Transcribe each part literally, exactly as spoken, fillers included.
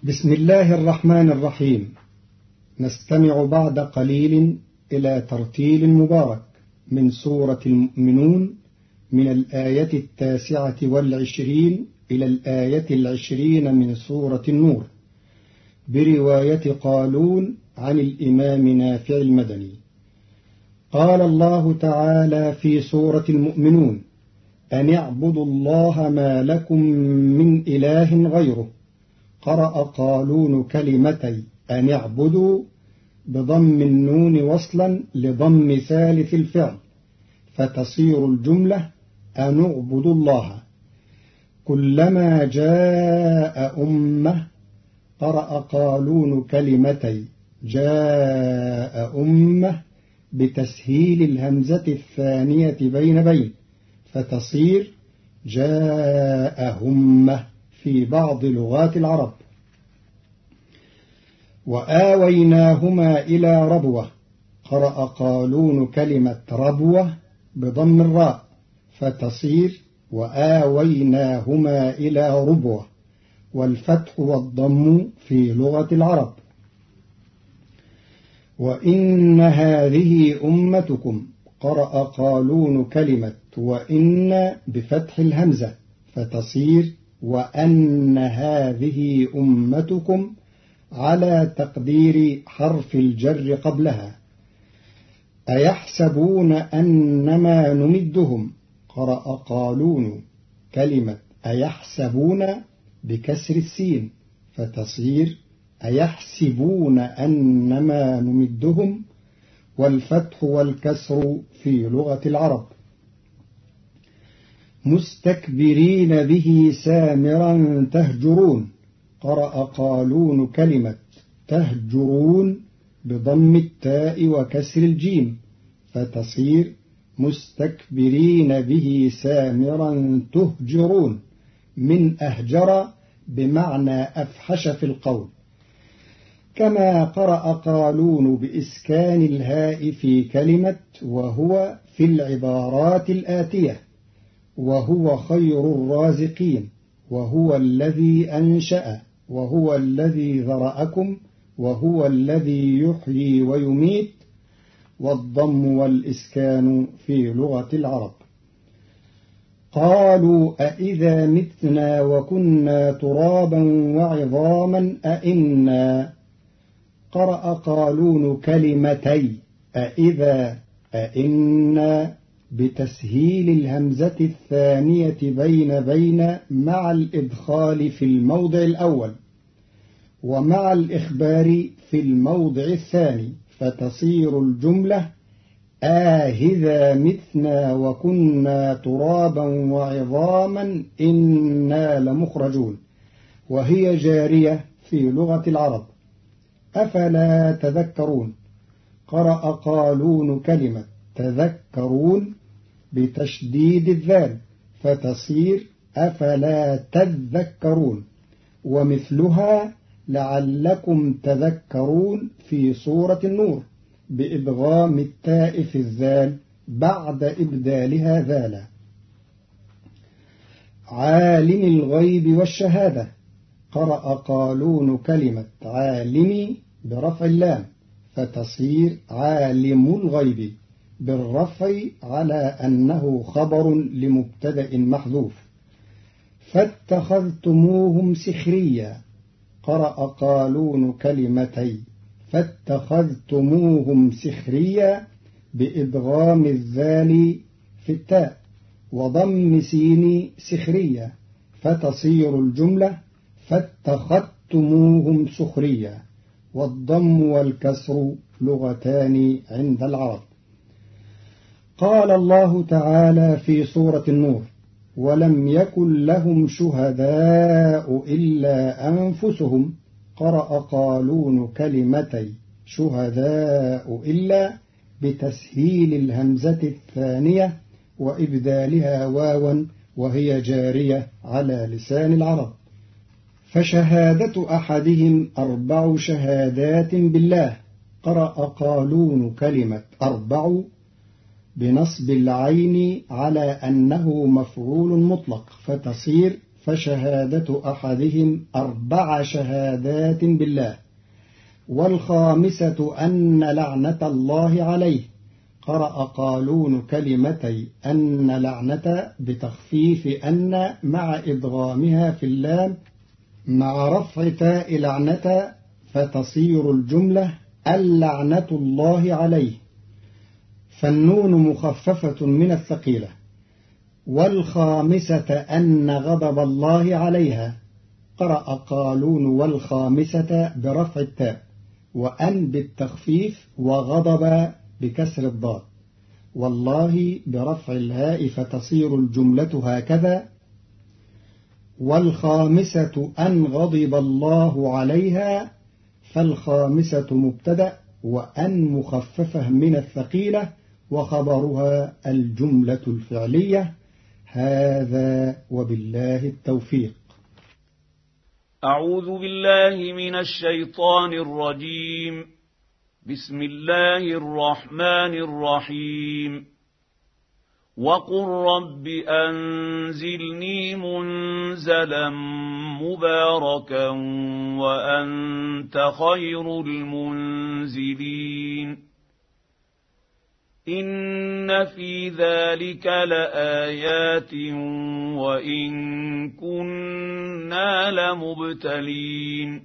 بسم الله الرحمن الرحيم. نستمع بعد قليل إلى ترتيل مبارك من سورة المؤمنون من الآية التاسعة والعشرين إلى الآية العشرين من سورة النور برواية قالون عن الإمام نافع المدني. قال الله تعالى في سورة المؤمنون: أن اعبدوا الله ما لكم من إله غيره. قرأ قالون كلمتي أن اعبدوا بضم النون وصلا لضم ثالث الفعل، فتصير الجملة أن اعبدوا الله. كلما جاء أمة. قرأ قالون كلمتي جاء أمة بتسهيل الهمزة الثانية بين بين، فتصير جاء همة في بعض لغات العرب. وآويناهما إلى ربوة. قرأ قالون كلمة ربوة بضم الراء، فتصير وآويناهما إلى ربوة، والفتح والضم في لغة العرب. وإن هذه أمتكم. قرأ قالون كلمة وإن بفتح الهمزة، فتصير وأن هذه أمتكم على تقدير حرف الجر قبلها. أيحسبون أنما نمدهم. قرأ قالون كلمة أيحسبون بكسر السين، فتصير أيحسبون أنما نمدهم، والفتح والكسر في لغة العرب. مستكبرين به سامرا تهجرون. قرأ قالون كلمة تهجرون بضم التاء وكسر الجيم، فتصير مستكبرين به سامرا تهجرون، من أهجر بمعنى أفحش في القول. كما قرأ قالون بإسكان الهاء في كلمة وهو في العبارات الآتية: وهو خير الرازقين، وهو الذي أنشأ، وهو الذي ذرأكم، وهو الذي يحيي ويميت، والضم والإسكان في لغة العرب. قالوا أإذا متنا وكنا ترابا وعظاما أإنا. قرأ قالون كلمتي أإذا أإنا بتسهيل الهمزة الثانية بين بين مع الإدخال في الموضع الأول، ومع الإخبار في الموضع الثاني، فتصير الجملة آهذا متنا وكنا ترابا وعظاما إنا لمخرجون، وهي جارية في لغة العرب. أفلا تذكرون. قرأ قالون كلمة تذكرون بتشديد الذال، فتصير أفلا تذكرون، ومثلها لعلكم تذكرون في سورة النور بإدغام التاء في الذال بعد إبدالها ذالا. عالم الغيب والشهادة. قرأ قالون كلمة عالمي برفع اللام، فتصير عالم الغيب بالرفع على أنه خبر لمبتدأ محذوف. فاتخذتموهم سخريا. قرأ قالون كلمتي فاتخذتموهم سخريا بإدغام الذال في التاء وضم سين سخريا، فتصير الجملة فاتخذتموهم سخريا، والضم والكسر لغتان عند العرب. قال الله تعالى في سورة النور: ولم يكن لهم شهداء إلا أنفسهم. قرأ قالون كلمتي شهداء إلا بتسهيل الهمزة الثانية وإبدالها واوا، وهي جارية على لسان العرب. فشهادة أحدهم أربع شهادات بالله. قرأ قالون كلمة أربع بنصب العين على أنه مفعول مطلق، فتصير فشهادة أحدهم أربع شهادات بالله، والخامسة أن لعنة الله عليه. قرأ قالون كلمتي أن لعنة بتخفيف أن مع إدغامها في اللام مع رفع تاء لعنة، فتصير الجملة اللعنة الله عليه، فالنون مخففة من الثقيلة. والخامسة أن غضب الله عليها. قرأ قالون والخامسة برفع التاء، وأن بالتخفيف، وغضب بكسر الضاد، والله برفع الهاء، فتصير الجملة هكذا: والخامسة أن غضب الله عليها، فالخامسة مبتدأ، وأن مخففة من الثقيلة، وخبرها الجملة الفعلية. هذا وبالله التوفيق. أعوذ بالله من الشيطان الرجيم. بسم الله الرحمن الرحيم. وقل رب أنزلني منزلا مباركا وأنت خير المنزلين. إن في ذلك لآيات وإن كنا لمبتلين.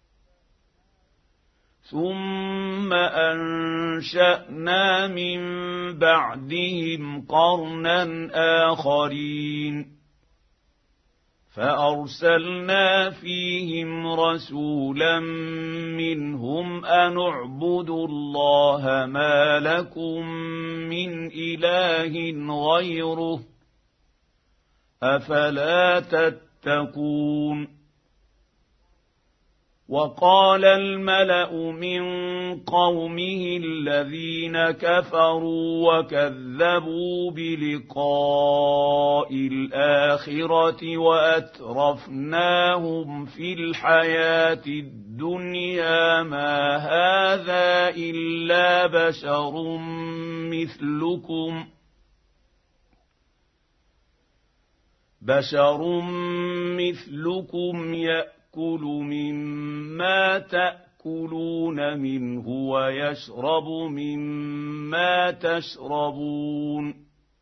ثم أنشأنا من بعدهم قرنا آخرين فأرسلنا فيهم رسولا منهم أن اعبدوا الله ما لكم من إله غيره أفلا تتقون. وقال الملأ من قومه الذين كفروا وكذبوا بلقاء الآخرة وأترفناهم في الحياة الدنيا ما هذا إلا بشر مثلكم بشر مثلكم يأتي يأكل مما تأكلون منه ويشرب مما تشربون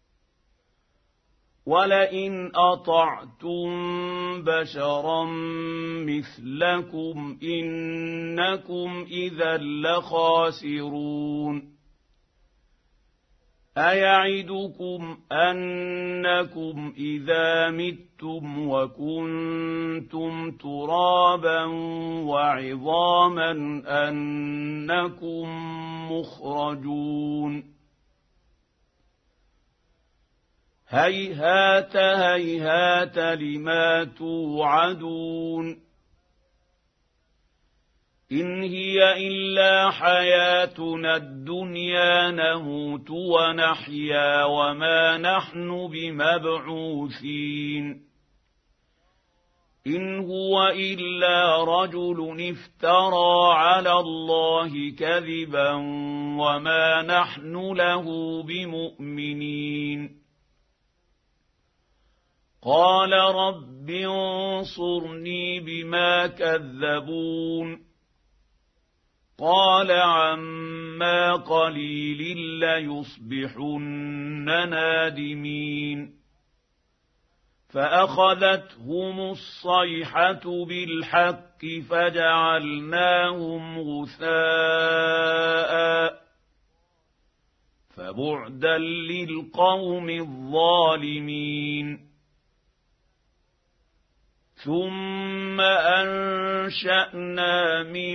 ولئن أطعتم بشرا مثلكم إنكم إذا لخاسرون. أيعدكم أنكم إذا متم وكنتم ترابا وعظاما أنكم مخرجون. هيهات هيهات لما توعدون. إن هي إلا حياتنا الدنيا نموت ونحيا وما نحن بمبعوثين. إن هو إلا رجل افترى على الله كذبا وما نحن له بمؤمنين. قال رب انصرني بما كذبون. قال عما قليل ليصبحن نادمين. فأخذتهم الصيحة بالحق فجعلناهم غثاء فبعدا للقوم الظالمين. ثم أنشأنا من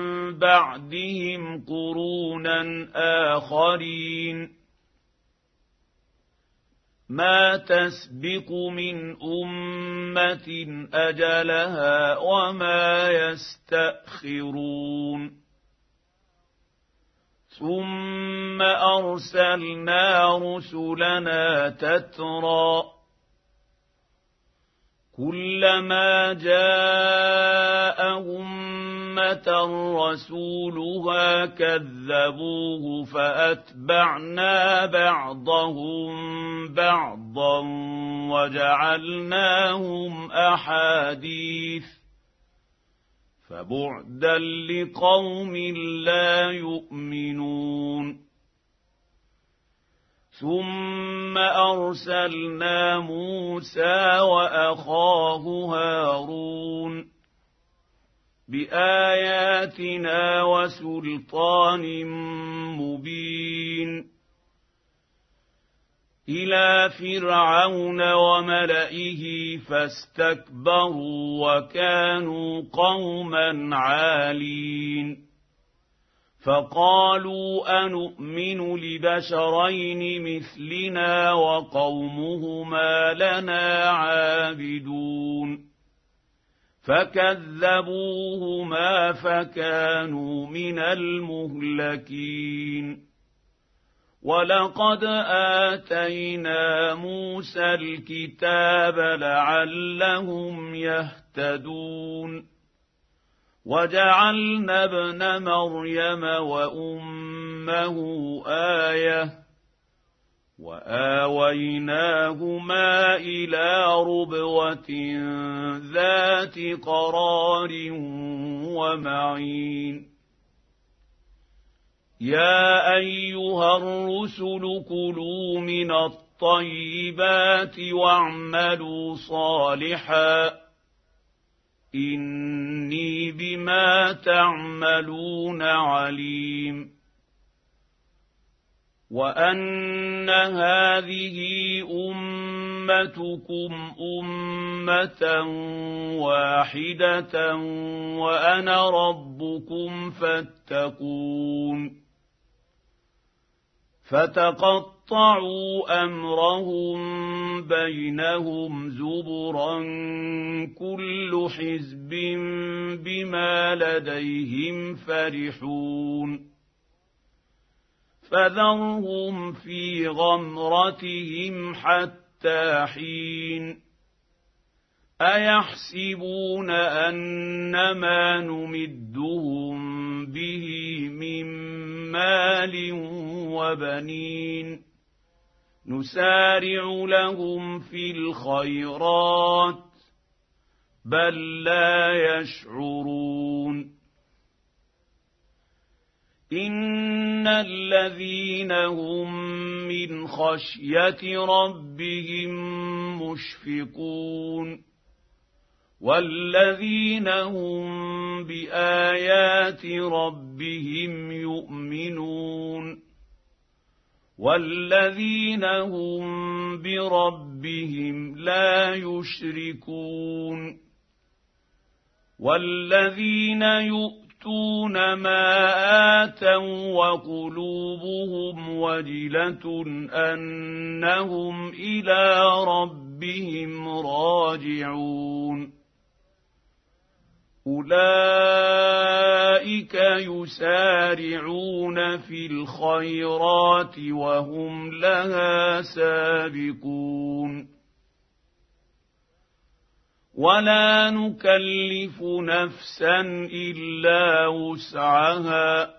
بعدهم قرونا آخرين ما تسبق من أمة أجلها وما يستأخرون. ثم أرسلنا رسلنا تترى كلما جاءهم أمة رسولها كذبوه فأتبعنا بعضهم بعضا وجعلناهم أحاديث فبعدا لقوم لا يؤمنون ثم أرسلنا موسى وأخاه هارون بآياتنا وسلطان مبين إلى فرعون وملئه فاستكبروا وكانوا قوما عالين فقالوا أنؤمن لبشرين مثلنا وقومهما لنا عابدون فكذبوهما فكانوا من المهلكين ولقد آتينا موسى الكتاب لعلهم يهتدون وجعلنا ابن مريم وأمه آية وآويناهما إلى ربوة ذات قرار ومعين يا أيها الرسل كلوا من الطيبات واعملوا صالحا إني بما تعملون عليم وأن هذه أمتكم أمة واحدة وأنا ربكم فاتقون فتقطعوا أمرهم بينهم زبرا كل حزب بما لديهم فرحون فذرهم في غمرتهم حتى حين أيحسبون أنما نمدهم به من مال وبنين نسارع لهم في الخيرات بل لا يشعرون إن الذين هم من خشية ربهم مشفقون والذين هم بآيات ربهم يؤمنون والذين هم بربهم لا يشركون والذين يؤتون ما آتوا وقلوبهم وجلة أنهم إلى ربهم راجعون أولئك يسارعون في الخيرات وهم لها سابقون ولا نكلف نفسا إلا وسعها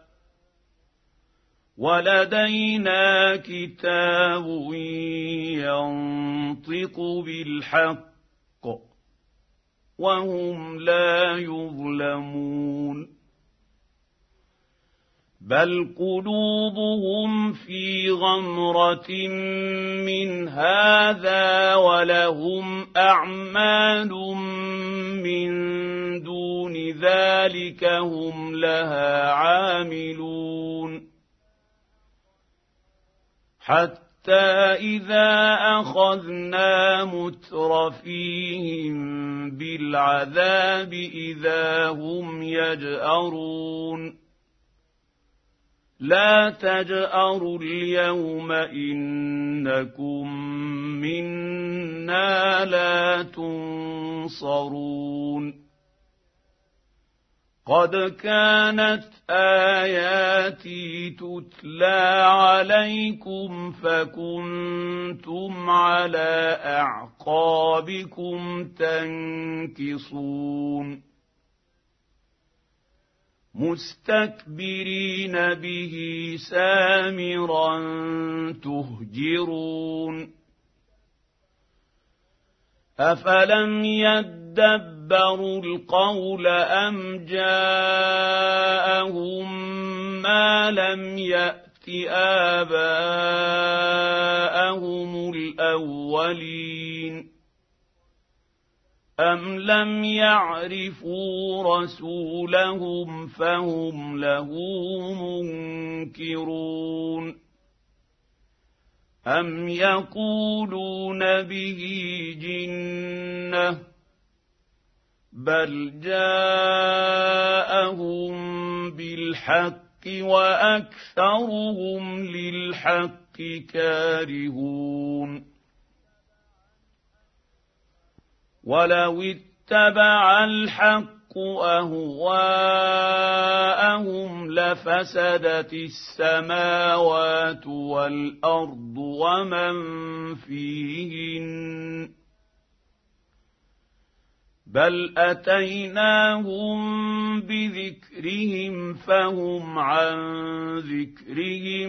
ولدينا كتاب ينطق بالحق وهم لا يظلمون بل قلوبهم في غمرة من هذا ولهم أعمال من دون ذلك هم لها عاملون حتى إذا أخذنا مترفيهم بالعذاب إذا هم يجأرون لا تجأروا اليوم إنكم منا لا تنصرون قد كانت آياتي تتلى عليكم فكنتم على أعقابكم تنكصون مستكبرين به سامرا تهجرون أفلم يدبروا القول أم جاءهم ما لم يأت آباءهم الأولين أم لم يعرفوا رسولهم فهم له منكرون أم يقولون به جنة بل جاءهم بالحق وأكثرهم للحق كارهون ولو اتبع الحق أهواءهم لفسدت السماوات والأرض ومن فيهن بل أتيناهم بذكرهم فهم عن ذكرهم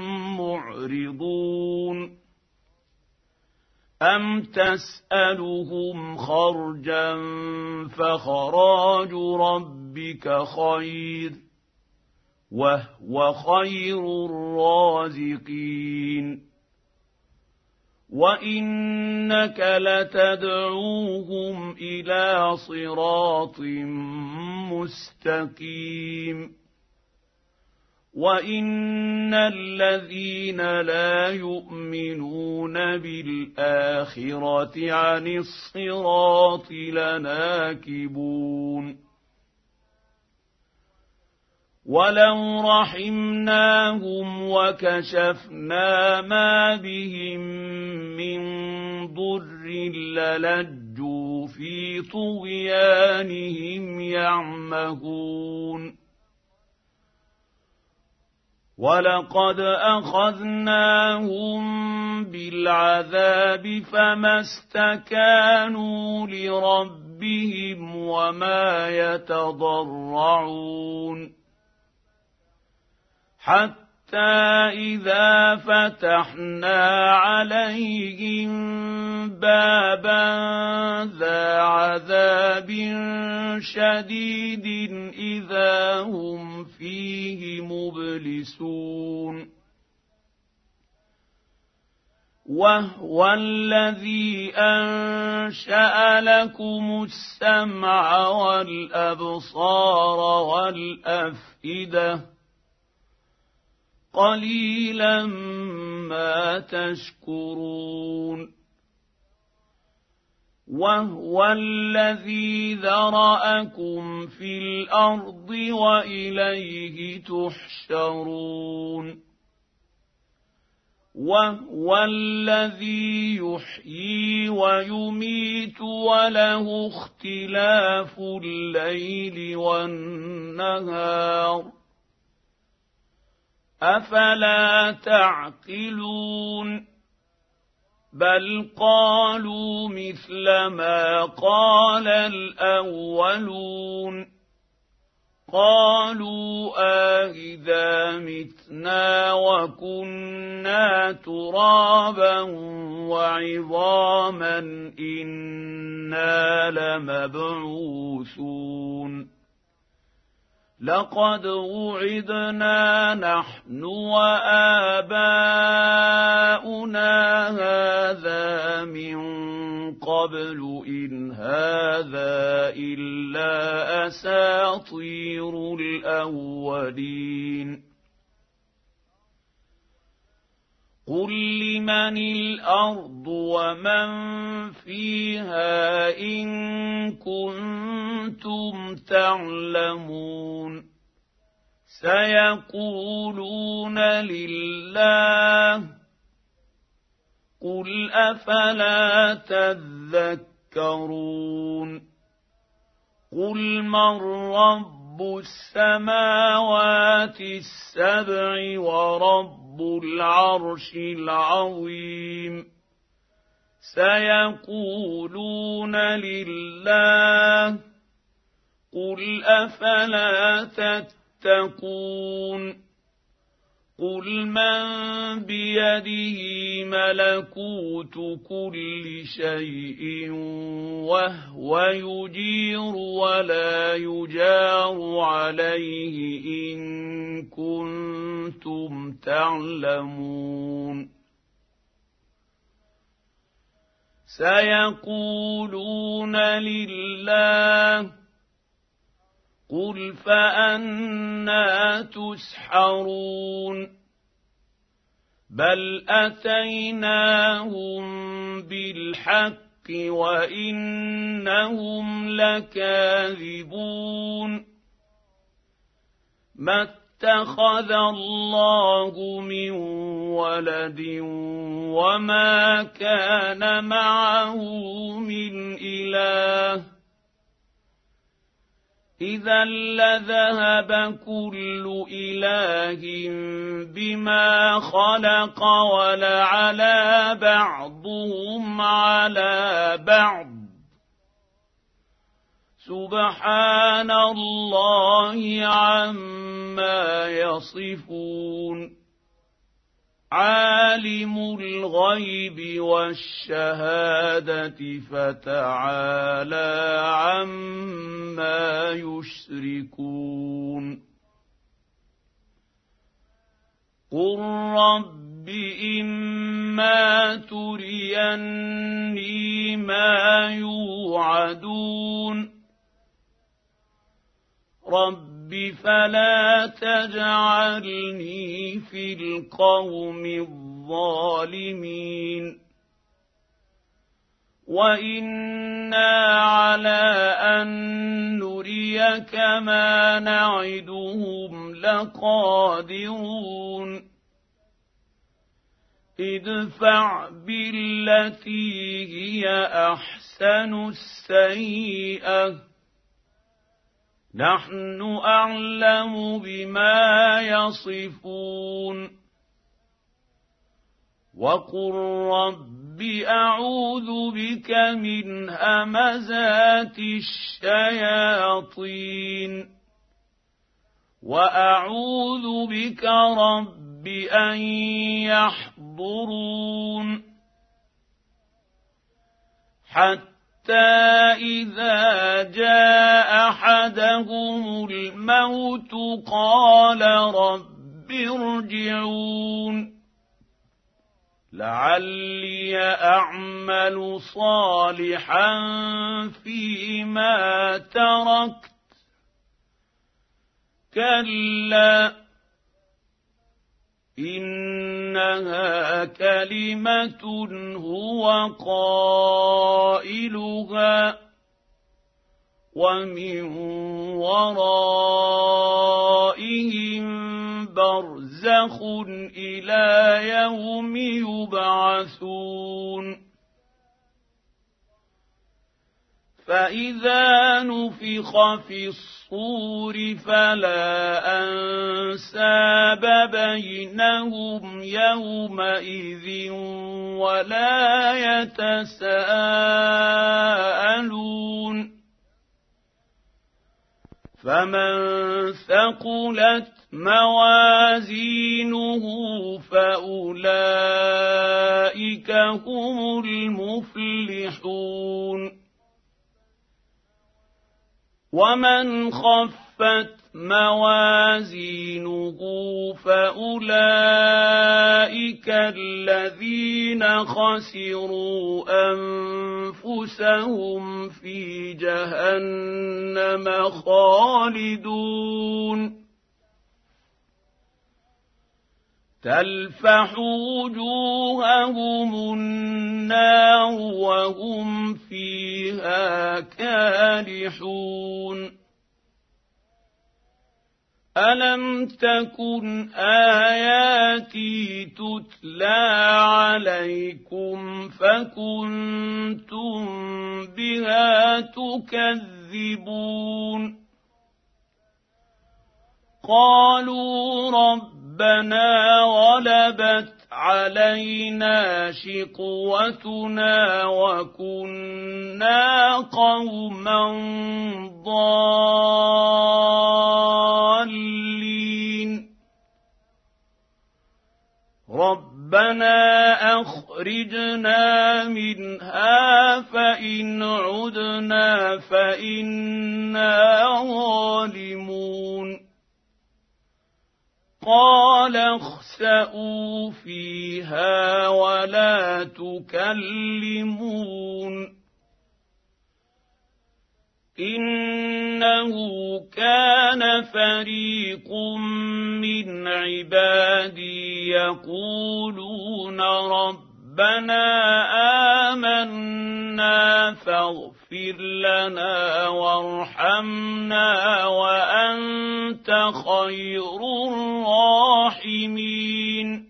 معرضون أم تسألهم خرجا فخراج ربك خير وهو خير الرازقين وإنك لتدعوهم إلى صراط مستقيم وإن الذين لا يؤمنون بالآخرة عن الصراط لناكبون ولو رحمناهم وكشفنا ما بهم من ضر للجوا في طغيانهم يعمهون ولقد أخذناهم بالعذاب فما استكانوا لربهم وما يتضرعون حتى إذا فتحنا عليهم بابا ذا عذاب شديد إذا هم فيه مبلسون وهو الذي أنشأ لكم السمع والأبصار والأفئدة قليلا ما تشكرون وهو الذي ذرأكم في الأرض وإليه تحشرون وهو الذي يحيي ويميت وله اختلاف الليل والنهار أفلا تعقلون بل قالوا مثل ما قال الأولون قالوا أإذا متنا وكنا ترابا وعظاما إنا لمبعوثون لقد وعدنا نحن وآباؤنا هذا من قبل إن هذا إلا أساطير الأولين قل لمن الأرض ومن فيها إن كنتم تعلمون سيقولون لله قل أفلا تذكرون قل من رب السماوات السبع ورب العرش العظيم سيقولون لله قل أفلا تتقون قل من بيده ملكوت كل شيء وهو يجير ولا يجار عليه إن كنتم تعلمون سيقولون لله قل فأنى تسحرون بل أتيناهم بالحق وإنهم لكاذبون ما اتخذ الله من ولد وما كان معه من إله إذا لذهب كل إله بما خلق ولعلى بعضهم على بعض سبحان الله عما يصفون عالم الغيب والشهادة فتعالى عما يشركون قل رب إما تريني ما يوعدون رب فلا تجعلني في القوم الظالمين وإنا على أن نريك ما نعدهم لقادرون ادفع بالتي هي أحسن السيئة نحن أعلم بما يصفون وقل رب أعوذ بك من همزات الشياطين وأعوذ بك رب أن يحضرون حتى إذا جاء أحدهم الموت قال رب ارجعون لعلي أعمل صالحا فيما تركت كلا إنها كلمة هو قائلها ومن ورائهم برزخ إلى يوم يبعثون فإذا نفخ في الصور فلا أنساب بينهم يومئذ ولا يتساءلون فمن ثقلت موازينه فأولئك هم المفلحون ومن خفت موازينه فأولئك الذين خسروا أنفسهم في جهنم خالدون تلفح وجوههم النار وهم فيها كالحون ألم تكن آياتي تتلى عليكم فكنتم بها تكذبون قالوا ربنا غلبت علينا شقوتنا وكنا قوما ضالين ربنا أخرجنا منها فإن عدنا فإنا ظالمون قال اخسئوا فيها ولا تكلمون إنه كان فريق من عبادي يقولون ربنا آمنا فاغفر لنا وارحمنا وأنت خير الراحمين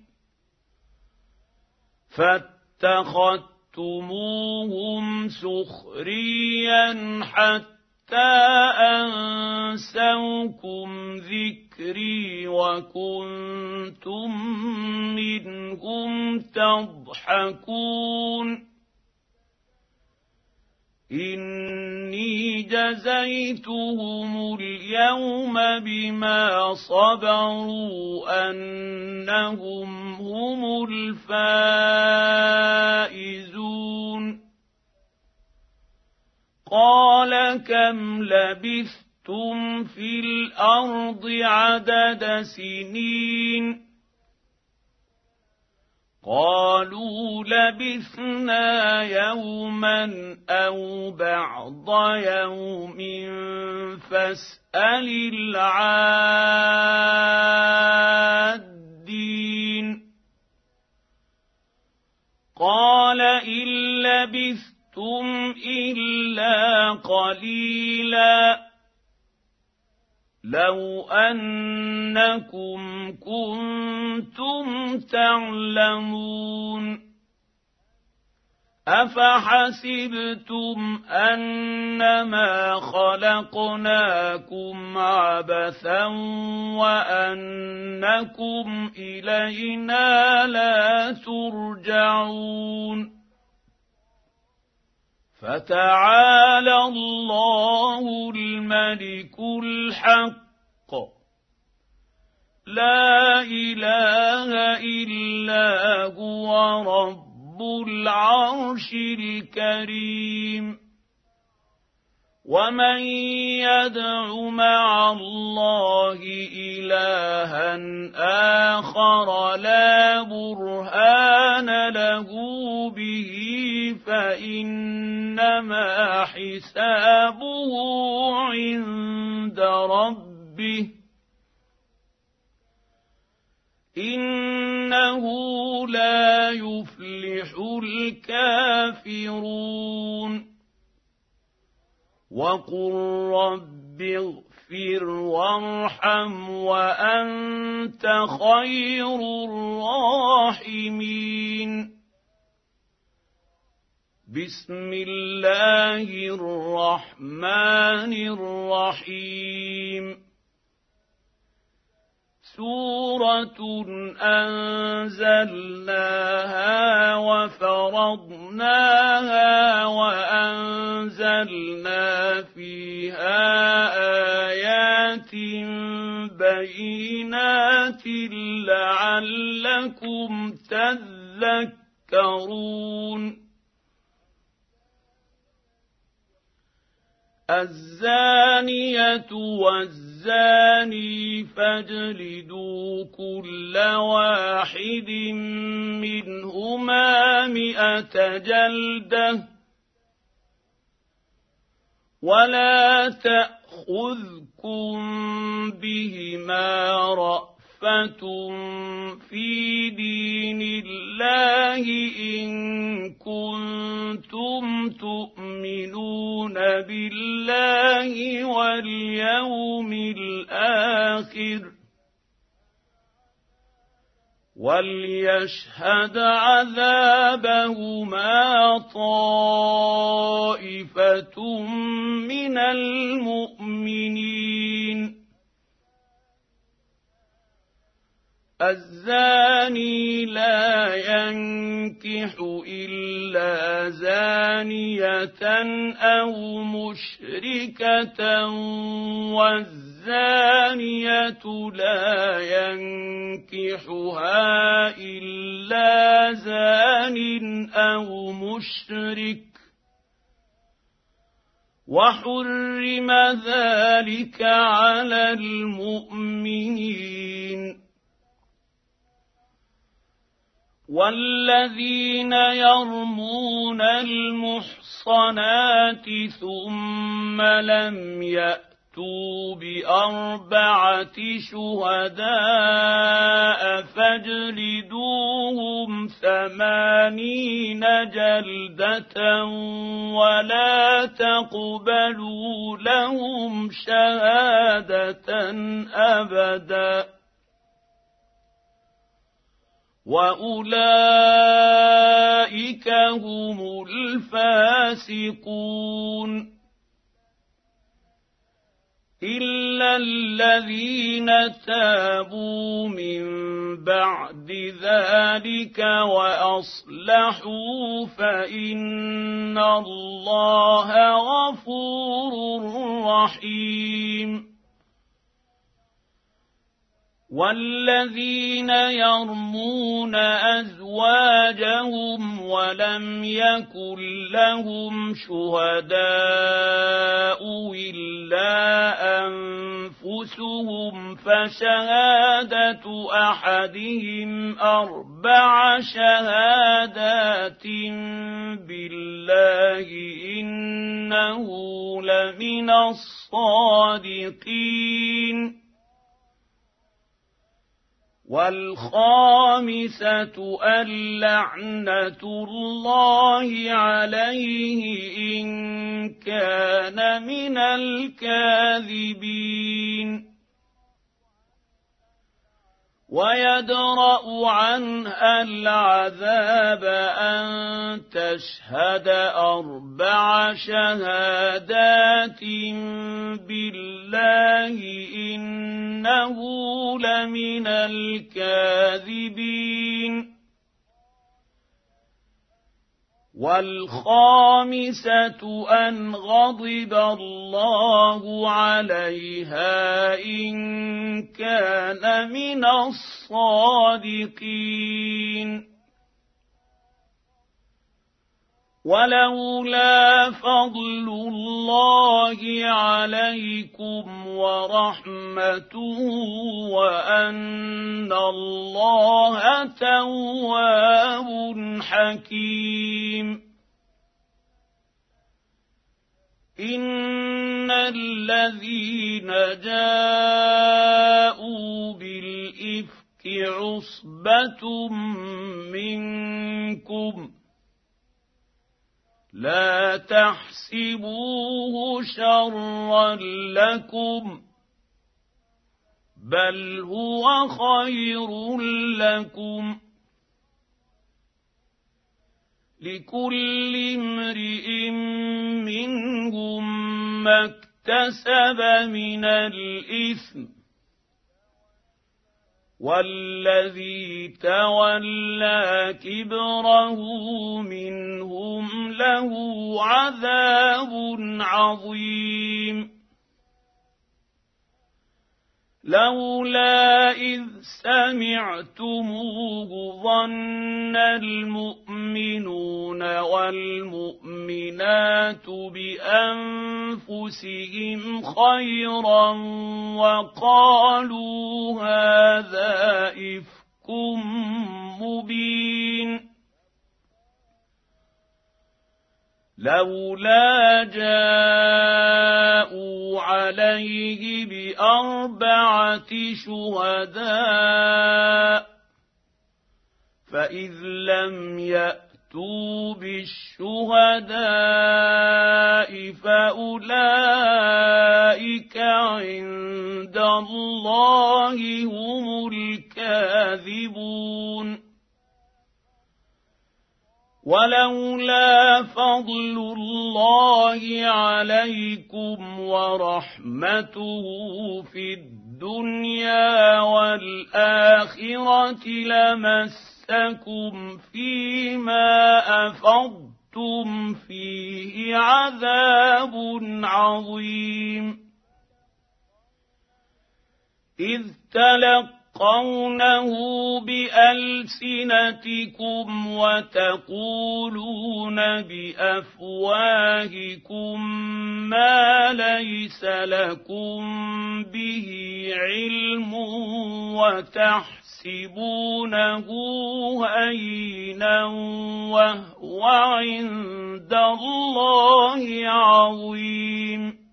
فاتخذتموهم سخريا حتى أنسوكم ذكري وكنتم منهم تضحكون إني جزيتهم اليوم بما صبروا أنهم هم الفائزون قال كم لبثتم في الأرض عدد سنين قالوا لبثنا يوما أو بعض يوم فاسأل العادين قال إن لبثتم إلا قليلا لو أنكم كنتم تعلمون أفحسبتم أنما خلقناكم عبثا وأنكم إلينا لا ترجعون فتعالى الله الملك الحق لا إله إلا هو رب العرش الكريم ومن يدع مع الله إلها آخر لا برهان له به فإنما حسابه عند ربه إنه لا يفلح الكافرون وقل رب اغفر وارحم وأنت خير الراحمين بسم الله الرحمن الرحيم سورة أنزلناها وفرضناها وأنزلنا فيها آيات بينات لعلكم تذكرون الزانية والزاني فاجلدوا كل واحد منهما مئة جلدة ولا تأخذكم بهما رأفة في دين الله إن كنتم تؤمنون بالله واليوم الآخر وليشهد عذابهما طائفة من المؤمنين الزاني لا ينكح إلا زانية أو مشركة والزانية لا ينكحها إلا زان أو مشرك وحرم ذلك على المؤمنين. والذين يرمون المحصنات ثم لم يأتوا بأربعة شهداء فاجلدوهم ثمانين جلدة ولا تقبلوا لهم شهادة أبدا وأولئك هم الفاسقون. إلا الذين تابوا من بعد ذلك وأصلحوا فإن الله غفور رحيم. والذين يرمون أزواجهم ولم يكن لهم شهداء إلا أنفسهم فشهادة أحدهم أربع شهادات بالله إنه لمن الصادقين. والخامسة اللعنة الله عليه إن كان من الكاذبين. ويدرأ عنها العذاب أن تشهد أربع شهادات بالله إنه لمن الكاذبين. والخامسة أن غضب الله عليها إن كان من الصادقين. ولولا فضل الله عليكم ورحمته وأن الله تواب حكيم إن الذين جاءوا بالإفك عصبة منكم لا تحسبوه شرا لكم بل هو خير لكم لكل امرئ منهم ما اكتسب من الإثم والذي تولى كبره منهم له عذاب عظيم لولا إذ سمعتموه ظن المؤمنون والمؤمنات بأنفسهم خيرا وقالوا هذا إفك مبين لولا جاءوا عليه بأربعة شهداء فإذ لم يأتوا بالشهداء فأولئك عند الله هم الكاذبون ولولا فضل الله عليكم ورحمته في الدنيا والآخرة والآخرة لمسكم فيما أفضتم فيه عذاب عظيم إذ تلقونه بألسنتكم وتقولون بأفواهكم ما ليس لكم به علم وتحسبونه هينا وهو عند الله عظيم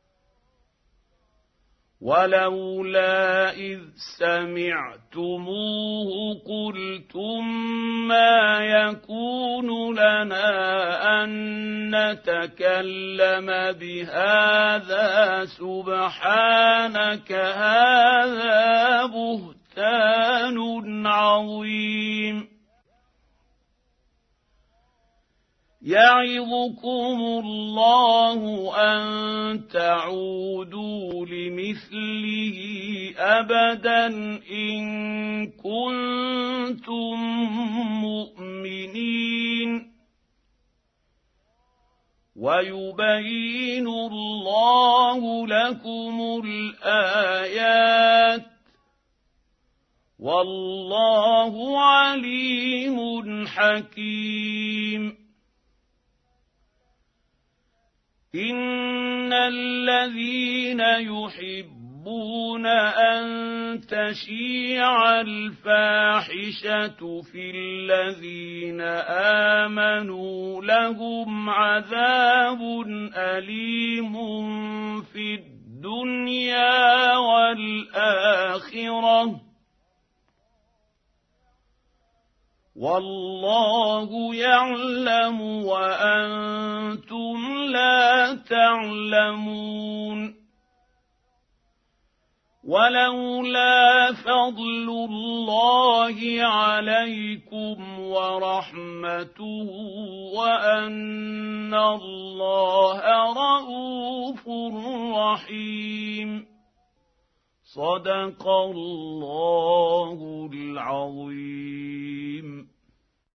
ولولا إذ سمعتموه قلتم ما يكون لنا أن نتكلم بهذا سبحانك هذا بهتان عظيم يعظكم الله أن تعودوا لمثله أبدا إن كنتم مؤمنين ويبين الله لكم الآيات والله عليم حكيم إن الذين يحبون أن تشيع الفاحشة في الذين آمنوا لهم عذاب أليم في الدنيا والآخرة والله يعلم وأنتم لا تعلمون ولولا فضل الله عليكم ورحمته وأن الله رءوف رحيم صدق الله